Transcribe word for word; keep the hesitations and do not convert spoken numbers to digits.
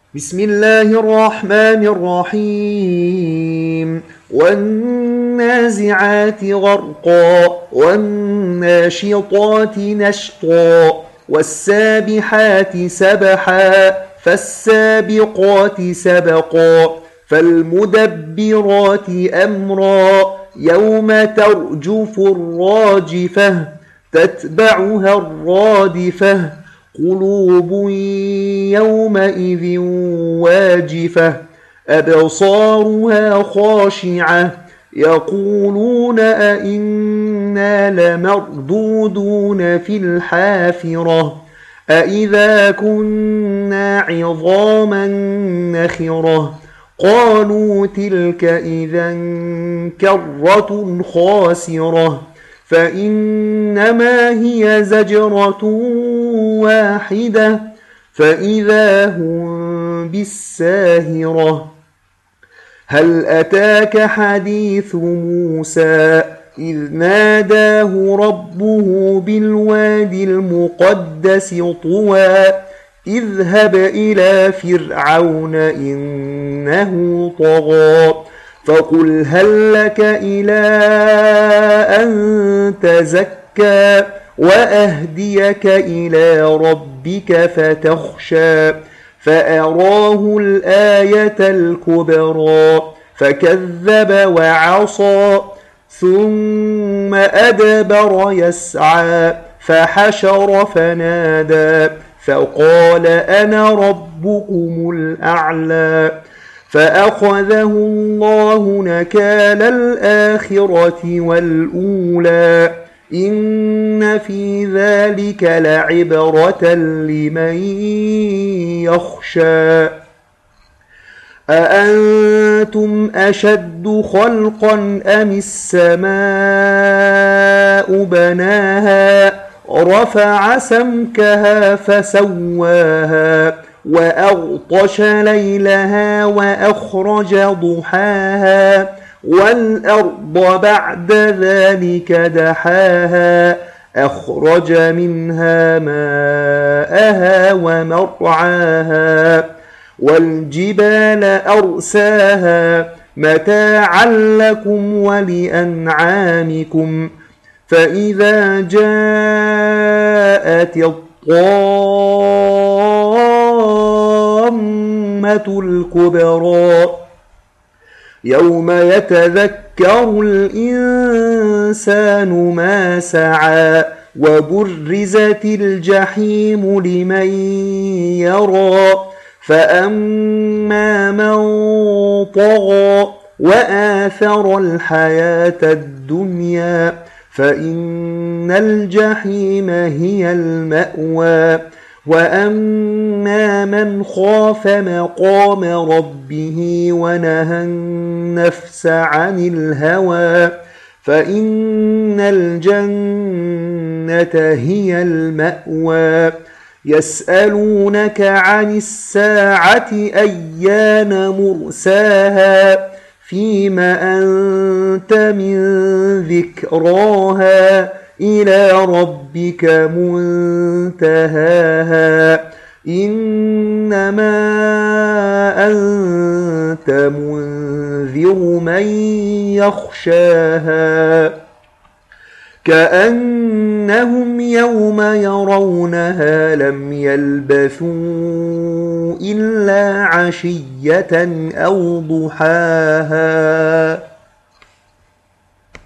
بسم الله الرحمن الرحيم والنازعات غرقا والناشطات نشطا والسابحات سبحا فالسابقات سبقا فالمدبرات أمرا يوم ترجف الراجفة تتبعها الرادفة قلوب يومئذ واجفة أبصارها خاشعة يقولون أئنا لمردودون في الحافرة أئذا كنا عظاما نخرة قالوا تلك إذا كرة خاسرة فإنما هي زجرة واحدة فإذا هم بالساهرة هل أتاك حديث موسى إذ ناداه ربه بالوادي المقدس طوى اذهب إلى فرعون إنه طغى فقل هل لك إلى أن تزكى وأهديك إلى ربك فتخشى فأراه الآية الكبرى فكذب وعصى ثم أدبر يسعى فحشر فنادى فقال أنا ربكم الأعلى فأخذه الله نكال الآخرة والأولى إن في ذلك لعبرة لمن يخشى أأنتم أشد خلقا أم السماء بناها رفع سمكها فسواها وأغطش ليلها وأخرج ضحاها والأرض بعد ذلك دحاها أخرج منها ماءها ومرعاها والجبال أرساها متاعا لكم ولأنعامكم فإذا جاءت الطامة الكبرى يوم يتذكر الإنسان ما سعى وبرزت الجحيم لمن يرى فأما من طغى وآثر الحياة الدنيا فإن الجحيم هي المأوى وأما من خاف مقام ربه ونهى النفس عن الهوى فإن الجنة هي المأوى يسألونك عن الساعة أيان مرساها فيما أنت من ذكراها إلى ربك منتهاها إنما أنت منذر من يخشاها كأنهم يوم يرونها لم يلبثوا إلا عشية أو ضحاها.